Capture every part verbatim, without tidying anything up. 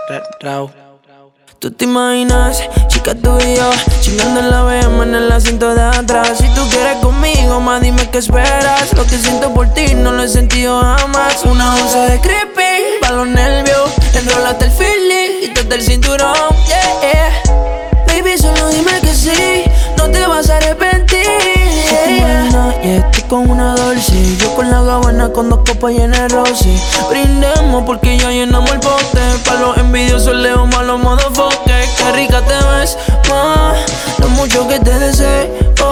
Rau. Tú te imaginas, chica, tú y yo chingando en la B M en el asiento de atrás. Si tú quieres conmigo, más dime qué esperas. Lo que siento por ti no lo he sentido jamás. Una once de creepy, pa' los nervios. Enrólate el feeling, quítate el cinturón, yeah, yeah. Baby, solo dime que sí, no te vas a arrepentir, yeah, yeah. Y estoy con una dulce, yo con la gabana con dos copas llenas de rosy. Brindemos porque ya llenamos el bote. Pa' los envidiosos leo malos motherfuckers. Qué rica te ves, ma, lo mucho que te deseo.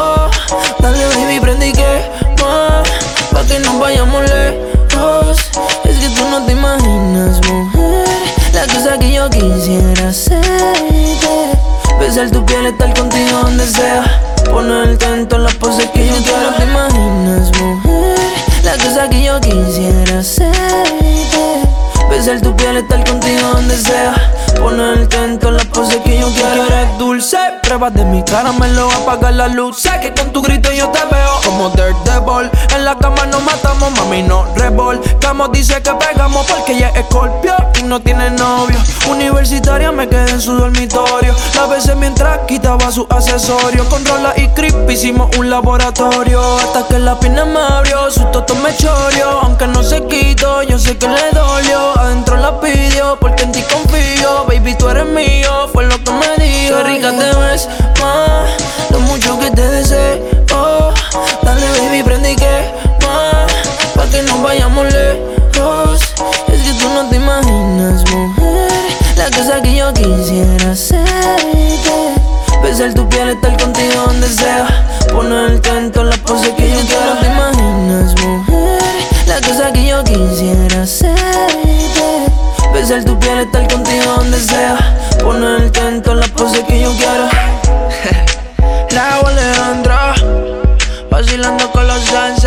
Dale baby, prende y que, ma, pa' que nos vayamos lejos. Es que tú no te imaginas, mujer, la cosa que yo quisiera hacerte. Besar tu piel, estar contigo donde sea. Ponerte en todas las poses que yo quiero. No te imaginas, mujer, la cosa que yo quisiera hacerte. Besar tu piel, estar contigo donde sea. Ponerte en todas las poses que yo quiero. Eres dulce, pruebas de mi caramelo, apagar la luz. Sé que con tu grito yo te veo como Daredevil. En la cama nos matamos, mami, no revolcamos. Dice que pegamos porque ella es Scorpio y no tiene novio. Universitaria me quedé en su dormitorio. La besé mientras quitaba su accesorio. Con Rola y Creep hicimos un laboratorio. Hasta que la pierna me abrió, su toto me choreó. Aunque no se quitó, yo sé que le dolió. Adentro la pidió porque en ti confío. Baby, tú eres mío, fue lo que me dijo. Qué rica te ves, ma, lo mucho que te deseo. Dale baby, prende y que, ma, pa' que nos vayamos lejos. Es que tú no te imaginas, mujer, la cosa que yo quisiera hacerte. Besar tu piel, estar contigo donde sea. Ponerte en todas las poses que yo quiero. No te imaginas, mujer, la cosa que yo quisiera hacerte. Besar tu piel, estar contigo donde sea. Ponerte en todas las poses que yo quiero. Raúl Alejandro, vacilando con los salsa.